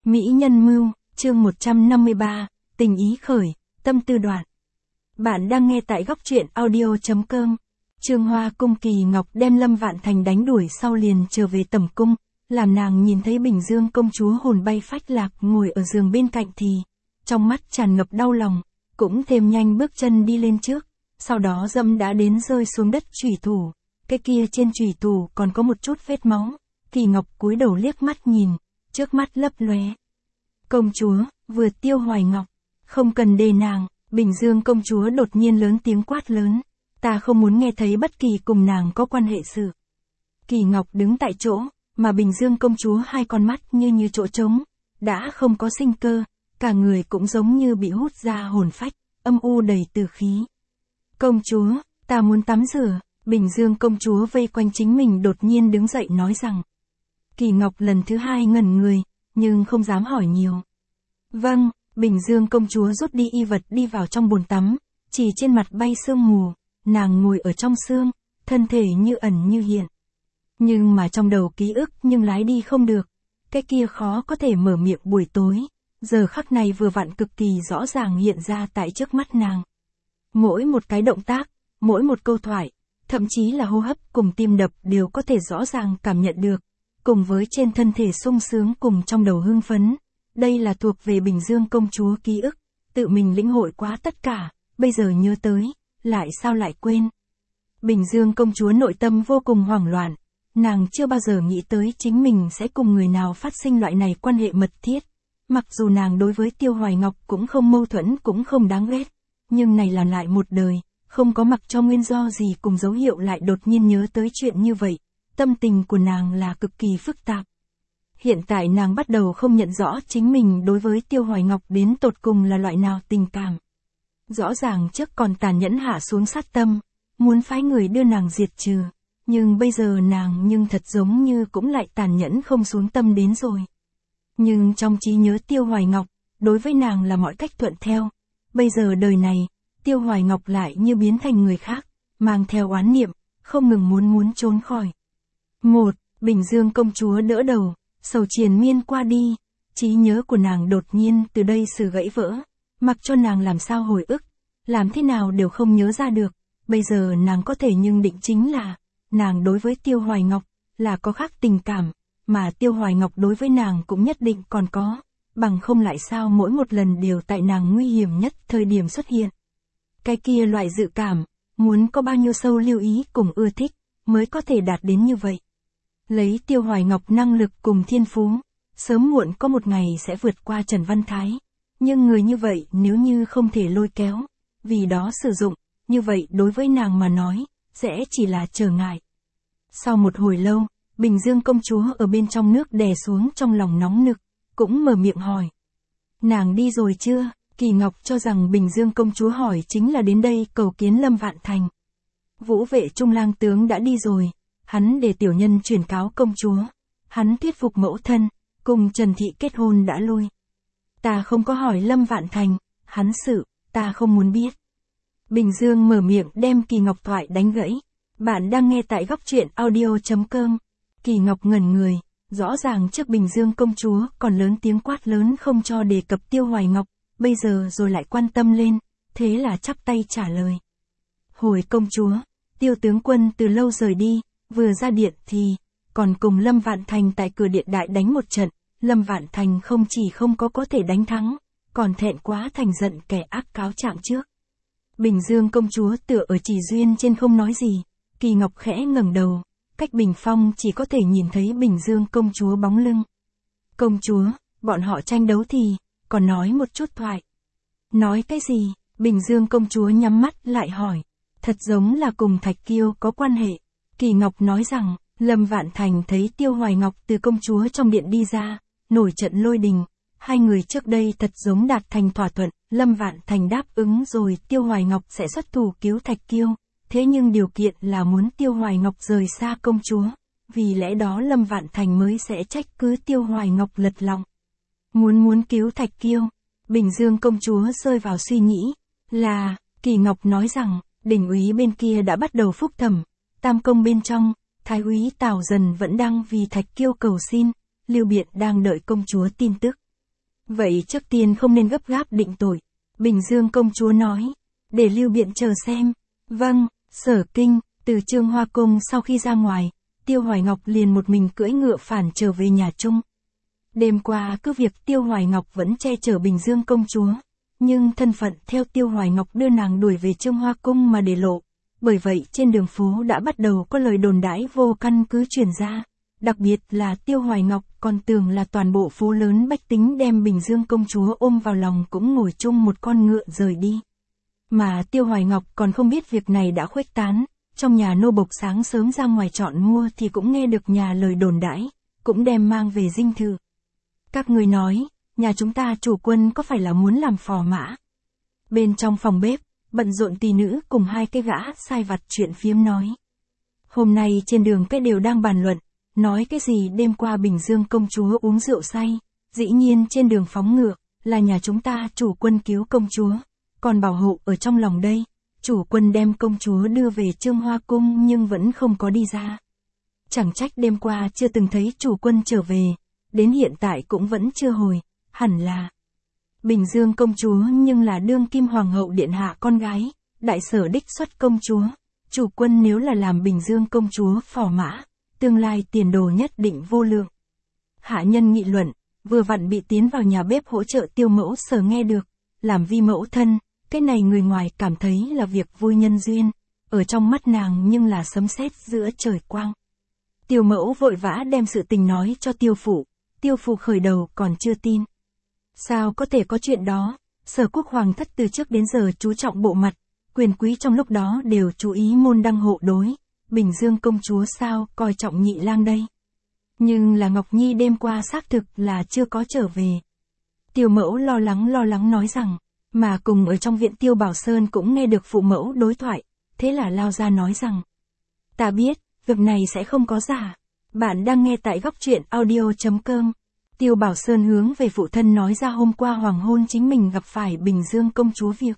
Mỹ nhân mưu, chương 153, tình ý khởi, tâm tư đoạn. Bạn đang nghe tại góc truyện audio.com. Trương Hoa cung Kỳ Ngọc đem Lâm Vạn Thành đánh đuổi sau liền trở về tẩm cung, làm nàng nhìn thấy Bình Dương công chúa hồn bay phách lạc ngồi ở giường bên cạnh thì, trong mắt tràn ngập đau lòng, cũng thêm nhanh bước chân đi lên trước, sau đó dẫm đã đến rơi xuống đất chủy thủ, cái kia trên chủy thủ còn có một chút vết máu. Kỳ Ngọc cúi đầu liếc mắt nhìn, trước mắt lấp lóe. Công chúa, vừa Tiêu Hoài Ngọc, không cần đề nàng, Bình Dương công chúa đột nhiên lớn tiếng quát lớn, ta không muốn nghe thấy bất kỳ cùng nàng có quan hệ sự. Kỳ Ngọc đứng tại chỗ, mà Bình Dương công chúa hai con mắt như chỗ trống, đã không có sinh cơ, cả người cũng giống như bị hút ra hồn phách, âm u đầy tử khí. Công chúa, ta muốn tắm rửa, Bình Dương công chúa vây quanh chính mình đột nhiên đứng dậy nói rằng. Kỳ Ngọc lần thứ hai ngẩn người, nhưng không dám hỏi nhiều. Vâng, Bình Dương công chúa rút đi y vật đi vào trong bồn tắm, chỉ trên mặt bay sương mù, nàng ngồi ở trong sương, thân thể như ẩn như hiện. Nhưng mà trong đầu ký ức nhưng lái đi không được, cái kia khó có thể mở miệng buổi tối, giờ khắc này vừa vặn cực kỳ rõ ràng hiện ra tại trước mắt nàng. Mỗi một cái động tác, mỗi một câu thoại, thậm chí là hô hấp cùng tim đập đều có thể rõ ràng cảm nhận được, cùng với trên thân thể sung sướng cùng trong đầu hưng phấn. Đây là thuộc về Bình Dương công chúa ký ức, tự mình lĩnh hội quá tất cả, bây giờ nhớ tới, lại sao lại quên. Bình Dương công chúa nội tâm vô cùng hoảng loạn, nàng chưa bao giờ nghĩ tới chính mình sẽ cùng người nào phát sinh loại này quan hệ mật thiết. Mặc dù nàng đối với Tiêu Hoài Ngọc cũng không mâu thuẫn cũng không đáng ghét, nhưng này là lại một đời, không có mặc cho nguyên do gì cùng dấu hiệu lại đột nhiên nhớ tới chuyện như vậy. Tâm tình của nàng là cực kỳ phức tạp. Hiện tại nàng bắt đầu không nhận rõ chính mình đối với Tiêu Hoài Ngọc đến tột cùng là loại nào tình cảm. Rõ ràng trước còn tàn nhẫn hạ xuống sát tâm, muốn phái người đưa nàng diệt trừ, nhưng bây giờ nàng nhưng thật giống như cũng lại tàn nhẫn không xuống tâm đến rồi. Nhưng trong trí nhớ Tiêu Hoài Ngọc, đối với nàng là mọi cách thuận theo. Bây giờ đời này, Tiêu Hoài Ngọc lại như biến thành người khác, mang theo oán niệm, không ngừng muốn trốn khỏi. Bình Dương công chúa đỡ đầu, sầu triền miên qua đi, trí nhớ của nàng đột nhiên từ đây sự gãy vỡ, mặc cho nàng làm sao hồi ức, làm thế nào đều không nhớ ra được, bây giờ nàng có thể nhưng định chính là, nàng đối với Tiêu Hoài Ngọc, là có khác tình cảm, mà Tiêu Hoài Ngọc đối với nàng cũng nhất định còn có, bằng không lại sao mỗi một lần đều tại nàng nguy hiểm nhất thời điểm xuất hiện. Cái kia loại dự cảm, muốn có bao nhiêu sâu lưu ý cùng ưa thích, mới có thể đạt đến như vậy. Lấy Tiêu Hoài Ngọc năng lực cùng thiên phú, sớm muộn có một ngày sẽ vượt qua Trần Văn Thái. Nhưng người như vậy nếu như không thể lôi kéo, vì đó sử dụng, như vậy đối với nàng mà nói, sẽ chỉ là trở ngại. Sau một hồi lâu, Bình Dương công chúa ở bên trong nước đè xuống trong lòng nóng nực, cũng mở miệng hỏi. Nàng đi rồi chưa? Kỳ Ngọc cho rằng Bình Dương công chúa hỏi chính là đến đây cầu kiến Lâm Vạn Thành. Vũ vệ trung lang tướng đã đi rồi. Hắn để tiểu nhân truyền cáo công chúa, hắn thuyết phục mẫu thân, cùng Trần Thị kết hôn đã lui. Ta không có hỏi Lâm Vạn Thành, hắn sự, ta không muốn biết. Bình Dương mở miệng đem Kỳ Ngọc thoại đánh gãy. Bạn đang nghe tại góc truyện audio.com. Kỳ Ngọc ngẩn người, rõ ràng trước Bình Dương công chúa còn lớn tiếng quát lớn không cho đề cập Tiêu Hoài Ngọc, bây giờ rồi lại quan tâm lên, thế là chắp tay trả lời. Hồi công chúa, Tiêu tướng quân từ lâu rời đi. Vừa ra điện thì, còn cùng Lâm Vạn Thành tại cửa điện đại đánh một trận, Lâm Vạn Thành không chỉ không có thể đánh thắng, còn thẹn quá thành giận kẻ ác cáo trạng trước. Bình Dương công chúa tựa ở chỉ duyên trên không nói gì, Kỳ Ngọc khẽ ngẩng đầu, cách bình phong chỉ có thể nhìn thấy Bình Dương công chúa bóng lưng. Công chúa, bọn họ tranh đấu thì, còn nói một chút thoại. Nói cái gì? Bình Dương công chúa nhắm mắt lại hỏi, thật giống là cùng Thạch Kiêu có quan hệ. Kỳ Ngọc nói rằng, Lâm Vạn Thành thấy Tiêu Hoài Ngọc từ công chúa trong điện đi ra, nổi trận lôi đình, hai người trước đây thật giống đạt thành thỏa thuận, Lâm Vạn Thành đáp ứng rồi Tiêu Hoài Ngọc sẽ xuất thủ cứu Thạch Kiêu, thế nhưng điều kiện là muốn Tiêu Hoài Ngọc rời xa công chúa, vì lẽ đó Lâm Vạn Thành mới sẽ trách cứ Tiêu Hoài Ngọc lật lòng. Muốn cứu Thạch Kiêu, Bình Dương công chúa rơi vào suy nghĩ, là, Kỳ Ngọc nói rằng, đình úy bên kia đã bắt đầu phúc thẩm. Tam công bên trong, Thái úy Tào Dần vẫn đang vì Thạch Kiêu cầu xin, Lưu Biện đang đợi công chúa tin tức. Vậy trước tiên không nên gấp gáp định tội. Bình Dương công chúa nói. Để lưu biện chờ xem. Vâng, Sở Kinh. Từ Trương Hoa Cung sau khi ra ngoài, Tiêu Hoài Ngọc liền một mình cưỡi ngựa phản trở về nhà Trung. Đêm qua cứ việc Tiêu Hoài Ngọc vẫn che chở Bình Dương công chúa, nhưng thân phận theo Tiêu Hoài Ngọc đưa nàng đuổi về Trương Hoa Cung mà để lộ. Bởi vậy trên đường phố đã bắt đầu có lời đồn đãi vô căn cứ truyền ra. Đặc biệt là Tiêu Hoài Ngọc còn tưởng là toàn bộ phố lớn bách tính đem Bình Dương công chúa ôm vào lòng cũng ngồi chung một con ngựa rời đi. Mà Tiêu Hoài Ngọc còn không biết việc này đã khuếch tán, trong nhà nô bộc sáng sớm ra ngoài chọn mua thì cũng nghe được nhà lời đồn đãi, cũng đem mang về dinh thự. Các người nói, nhà chúng ta chủ quân có phải là muốn làm phò mã? Bên trong phòng bếp, bận rộn tỳ nữ cùng hai cái gã sai vặt chuyện phiếm nói. Hôm nay trên đường cái đều đang bàn luận, nói cái gì đêm qua Bình Dương công chúa uống rượu say, dĩ nhiên trên đường phóng ngựa, là nhà chúng ta chủ quân cứu công chúa, còn bảo hộ ở trong lòng đây, chủ quân đem công chúa đưa về Trương Hoa Cung nhưng vẫn không có đi ra. Chẳng trách đêm qua chưa từng thấy chủ quân trở về, đến hiện tại cũng vẫn chưa hồi, hẳn là Bình Dương công chúa nhưng là đương kim hoàng hậu điện hạ con gái, đại sở đích xuất công chúa, chủ quân nếu là làm Bình Dương công chúa phò mã, tương lai tiền đồ nhất định vô lượng. Hạ nhân nghị luận, vừa vặn bị tiến vào nhà bếp hỗ trợ Tiêu mẫu Sở nghe được, làm vi mẫu thân, cái này người ngoài cảm thấy là việc vui nhân duyên, ở trong mắt nàng nhưng là sấm sét giữa trời quang. Tiêu mẫu vội vã đem sự tình nói cho Tiêu phụ khởi đầu còn chưa tin. Sao có thể có chuyện đó, Sở quốc hoàng thất từ trước đến giờ chú trọng bộ mặt, quyền quý trong lúc đó đều chú ý môn đăng hộ đối, Bình Dương công chúa sao coi trọng nhị lang đây. Nhưng là Ngọc Nhi đêm qua xác thực là chưa có trở về. Tiêu mẫu lo lắng nói rằng, mà cùng ở trong viện Tiêu Bảo Sơn cũng nghe được phụ mẫu đối thoại, thế là lao ra nói rằng. Ta biết, việc này sẽ không có giả. Bạn đang nghe tại góc truyện audio.com. Tiêu Bảo Sơn hướng về phụ thân nói ra hôm qua hoàng hôn chính mình gặp phải Bình Dương công chúa việc.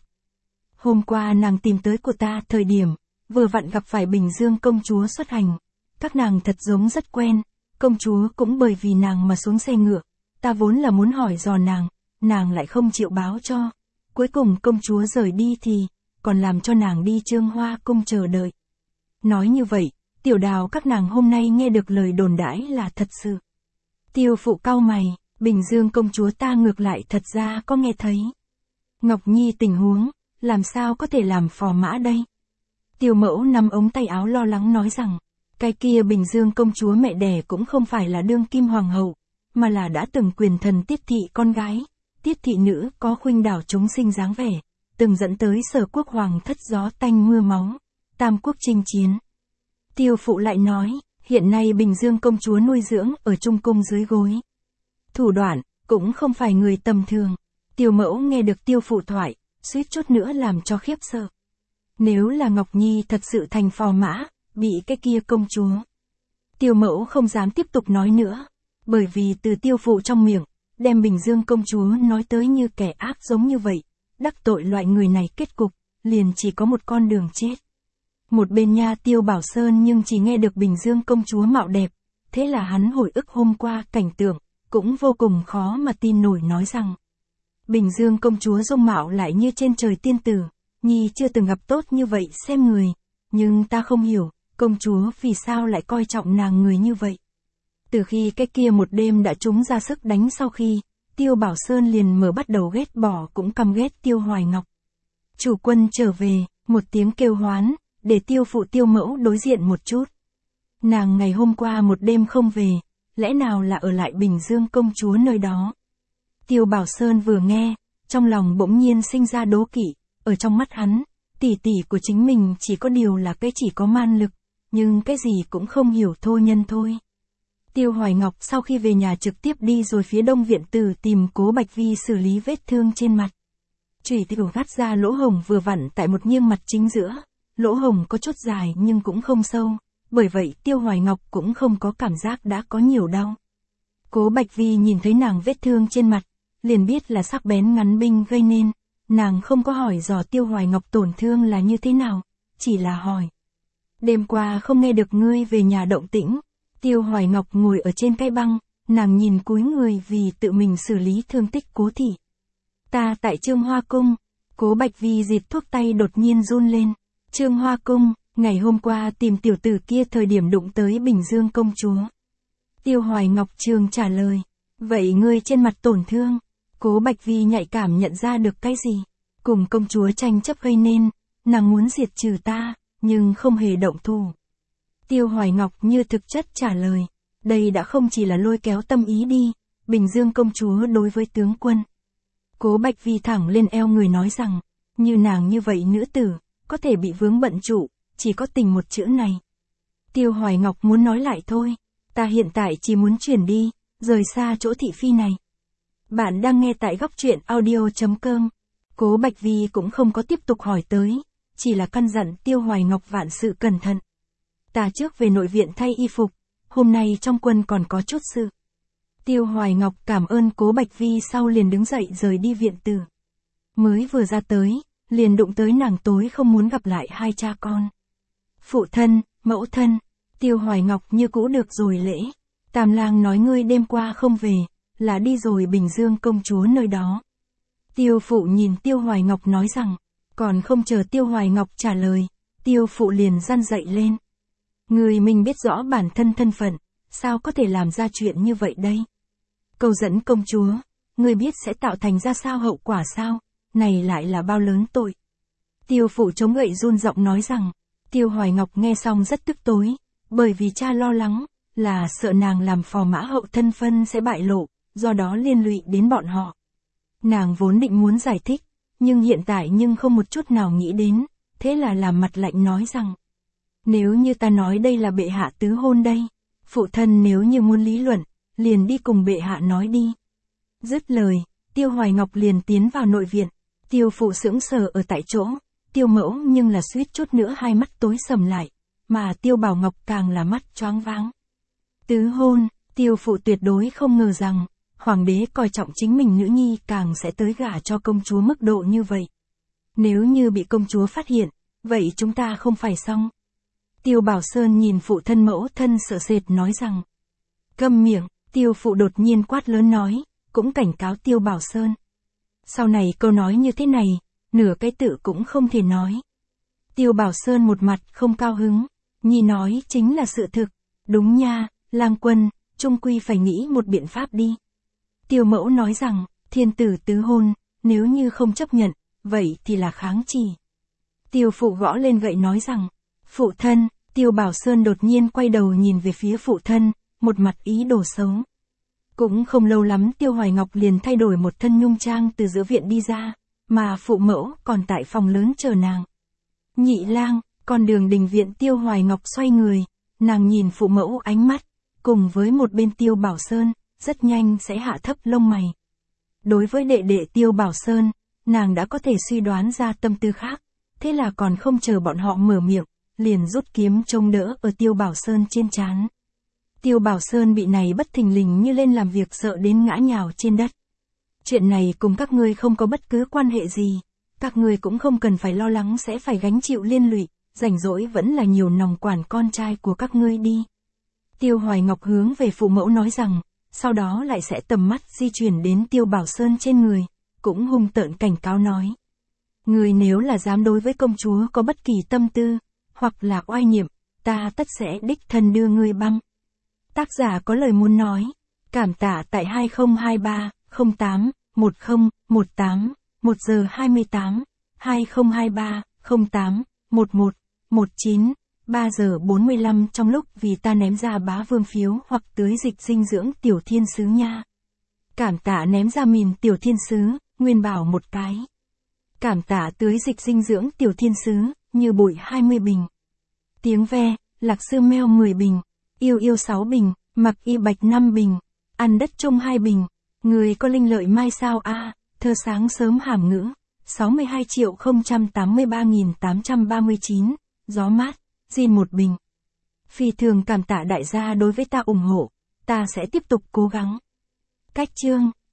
Hôm qua nàng tìm tới của ta thời điểm, vừa vặn gặp phải Bình Dương công chúa xuất hành. Các nàng thật giống rất quen, công chúa cũng bởi vì nàng mà xuống xe ngựa. Ta vốn là muốn hỏi dò nàng lại không chịu báo cho. Cuối cùng công chúa rời đi thì, còn làm cho nàng đi Trương Hoa Cung chờ đợi. Nói như vậy, Tiểu Đào các nàng hôm nay nghe được lời đồn đãi là thật sự. Tiêu phụ cau mày, Bình Dương công chúa ta ngược lại thật ra có nghe thấy. Ngọc Nhi tình huống, làm sao có thể làm phò mã đây? Tiêu mẫu nắm ống tay áo lo lắng nói rằng, cái kia Bình Dương công chúa mẹ đẻ cũng không phải là đương kim hoàng hậu, mà là đã từng quyền thần Tiết thị con gái. Tiết thị nữ có khuynh đảo chúng sinh dáng vẻ, từng dẫn tới Sở quốc hoàng thất gió tanh mưa máu, tam quốc chinh chiến. Tiêu phụ lại nói, hiện nay Bình Dương công chúa nuôi dưỡng ở trung cung dưới gối. Thủ đoạn, cũng không phải người tầm thường. Tiêu mẫu nghe được tiêu phụ thoại, suýt chút nữa làm cho khiếp sợ. Nếu là Ngọc Nhi thật sự thành phò mã, bị cái kia công chúa. Tiêu mẫu không dám tiếp tục nói nữa, bởi vì từ tiêu phụ trong miệng, đem Bình Dương công chúa nói tới như kẻ ác giống như vậy, đắc tội loại người này kết cục, liền chỉ có một con đường chết. Một bên nha Tiêu Bảo Sơn nhưng chỉ nghe được Bình Dương công chúa mạo đẹp, thế là hắn hồi ức hôm qua cảnh tượng, cũng vô cùng khó mà tin nổi nói rằng. Bình Dương công chúa dung mạo lại như trên trời tiên tử, Nhi chưa từng gặp tốt như vậy xem người, nhưng ta không hiểu, công chúa vì sao lại coi trọng nàng người như vậy. Từ khi cái kia một đêm đã trúng ra sức đánh sau khi, Tiêu Bảo Sơn liền mở bắt đầu ghét bỏ cũng căm ghét Tiêu Hoài Ngọc. Chủ quân trở về, một tiếng kêu hoán, để tiêu phụ tiêu mẫu đối diện một chút. Nàng ngày hôm qua một đêm không về, lẽ nào là ở lại Bình Dương công chúa nơi đó. Tiêu Bảo Sơn vừa nghe, trong lòng bỗng nhiên sinh ra đố kỵ, ở trong mắt hắn, tỷ tỷ của chính mình chỉ có điều là cái chỉ có man lực, nhưng cái gì cũng không hiểu thô nhân thôi. Tiêu Hoài Ngọc sau khi về nhà trực tiếp đi rồi phía Đông Viện Tử tìm Cố Bạch Vi xử lý vết thương trên mặt. Chủy tiểu gắt ra lỗ hồng vừa vặn tại một nghiêng mặt chính giữa, lỗ hồng có chút dài nhưng cũng không sâu, bởi vậy Tiêu Hoài Ngọc cũng không có cảm giác đã có nhiều đau. Cố Bạch Vi nhìn thấy nàng vết thương trên mặt, liền biết là sắc bén ngắn binh gây nên, nàng không có hỏi dò Tiêu Hoài Ngọc tổn thương là như thế nào, chỉ là hỏi. Đêm qua không nghe được ngươi về nhà động tĩnh. Tiêu Hoài Ngọc ngồi ở trên cái băng, nàng nhìn cúi người vì tự mình xử lý thương tích Cố thị. Ta tại Trương Hoa Cung, Cố Bạch Vi diệt thuốc tay đột nhiên run lên. Trương Hoa Cung, ngày hôm qua tìm tiểu tử kia thời điểm đụng tới Bình Dương công chúa. Tiêu Hoài Ngọc Trường trả lời, vậy ngươi trên mặt tổn thương. Cố Bạch Vi nhạy cảm nhận ra được cái gì? Cùng công chúa tranh chấp gây nên, nàng muốn diệt trừ ta, nhưng không hề động thủ. Tiêu Hoài Ngọc như thực chất trả lời, đây đã không chỉ là lôi kéo tâm ý đi, Bình Dương công chúa đối với tướng quân. Cố Bạch Vi thẳng lên eo người nói rằng, như nàng như vậy nữ tử, có thể bị vướng bận trụ, chỉ có tình một chữ này. Tiêu Hoài Ngọc muốn nói lại thôi, ta hiện tại chỉ muốn chuyển đi, rời xa chỗ thị phi này. Bạn đang nghe tại góc truyện audio.com. Cố Bạch Vi cũng không có tiếp tục hỏi tới, chỉ là căn dặn Tiêu Hoài Ngọc vạn sự cẩn thận. Ta trước về nội viện thay y phục, hôm nay trong quân còn có chút sự. Tiêu Hoài Ngọc cảm ơn Cố Bạch Vi sau liền đứng dậy rời đi viện tử. Mới vừa ra tới, liền đụng tới nàng tối không muốn gặp lại hai cha con. Phụ thân, mẫu thân, Tiêu Hoài Ngọc như cũ được rồi lễ. Tam lang nói ngươi đêm qua không về, là đi rồi Bình Dương công chúa nơi đó. Tiêu phụ nhìn Tiêu Hoài Ngọc nói rằng, còn không chờ Tiêu Hoài Ngọc trả lời, Tiêu phụ liền răn dậy lên. Người mình biết rõ bản thân thân phận, sao có thể làm ra chuyện như vậy đây? Câu dẫn công chúa, người biết sẽ tạo thành ra sao hậu quả sao? Này lại là bao lớn tội. Tiêu phụ chống gậy run giọng nói rằng, Tiêu Hoài Ngọc nghe xong rất tức tối, bởi vì cha lo lắng, là sợ nàng làm phò mã hậu thân phân sẽ bại lộ, do đó liên lụy đến bọn họ. Nàng vốn định muốn giải thích, nhưng hiện tại không một chút nào nghĩ đến, thế là làm mặt lạnh nói rằng, nếu như ta nói đây là bệ hạ tứ hôn đây, phụ thân nếu như muốn lý luận, liền đi cùng bệ hạ nói đi. Dứt lời, Tiêu Hoài Ngọc liền tiến vào nội viện, Tiêu phụ sững sờ ở tại chỗ, Tiêu mẫu nhưng là suýt chút nữa hai mắt tối sầm lại, mà Tiêu Bảo Ngọc càng là mắt choáng váng. Tứ hôn, Tiêu phụ tuyệt đối không ngờ rằng, hoàng đế coi trọng chính mình nữ nhi càng sẽ tới gả cho công chúa mức độ như vậy. Nếu như bị công chúa phát hiện, vậy chúng ta không phải xong. Tiêu Bảo Sơn nhìn phụ thân mẫu thân sợ sệt nói rằng, câm miệng. Tiêu phụ đột nhiên quát lớn nói, cũng cảnh cáo Tiêu Bảo Sơn. Sau này câu nói như thế này, nửa cái tự cũng không thể nói. Tiêu Bảo Sơn một mặt không cao hứng, nhi nói chính là sự thực. Đúng nha, lang quân, chung quy phải nghĩ một biện pháp đi. Tiêu mẫu nói rằng, thiên tử tứ hôn, nếu như không chấp nhận, vậy thì là kháng chỉ. Tiêu phụ gõ lên gậy nói rằng, phụ thân. Tiêu Bảo Sơn đột nhiên quay đầu nhìn về phía phụ thân, một mặt ý đồ xấu. Cũng không lâu lắm Tiêu Hoài Ngọc liền thay đổi một thân nhung trang từ giữa viện đi ra, mà phụ mẫu còn tại phòng lớn chờ nàng. Nhị lang, con đường đình viện Tiêu Hoài Ngọc xoay người, nàng nhìn phụ mẫu ánh mắt, cùng với một bên Tiêu Bảo Sơn, rất nhanh sẽ hạ thấp lông mày. Đối với đệ đệ Tiêu Bảo Sơn, nàng đã có thể suy đoán ra tâm tư khác, thế là còn không chờ bọn họ mở miệng, liền rút kiếm trông đỡ ở Tiêu Bảo Sơn trên trán. Tiêu Bảo Sơn bị này bất thình lình như lên làm việc sợ đến ngã nhào trên đất. Chuyện này cùng các ngươi không có bất cứ quan hệ gì, các ngươi cũng không cần phải lo lắng sẽ phải gánh chịu liên lụy, rảnh rỗi vẫn là nhiều nòng quản con trai của các ngươi đi. Tiêu Hoài Ngọc hướng về phụ mẫu nói rằng, sau đó lại sẽ tầm mắt di chuyển đến Tiêu Bảo Sơn trên người, cũng hung tợn cảnh cáo nói. Người nếu là dám đối với công chúa có bất kỳ tâm tư, hoặc là oai nhiệm, ta tất sẽ đích thân đưa ngươi băm. Tác giả có lời muốn nói, cảm tạ tại 2023 08 10 18 1 giờ 28 2023 08 11 19 3 giờ 45 trong lúc vì ta ném ra bá vương phiếu hoặc tưới dịch dinh dưỡng tiểu thiên sứ nha. Cảm tạ ném ra mìn tiểu thiên sứ, nguyên bảo một cái. Cảm tạ tưới dịch dinh dưỡng tiểu thiên sứ, như bụi 20 bình. Tiếng ve, lạc sư meo 10 bình. Yêu yêu 6 bình, mặc y bạch 5 bình. Ăn đất trung 2 bình. Người có linh lợi mai sao a, thơ sáng sớm hàm ngữ. 62.083.839, gió mát, Jin 1 bình. Phi thường cảm tạ đại gia đối với ta ủng hộ, ta sẽ tiếp tục cố gắng. Cách chương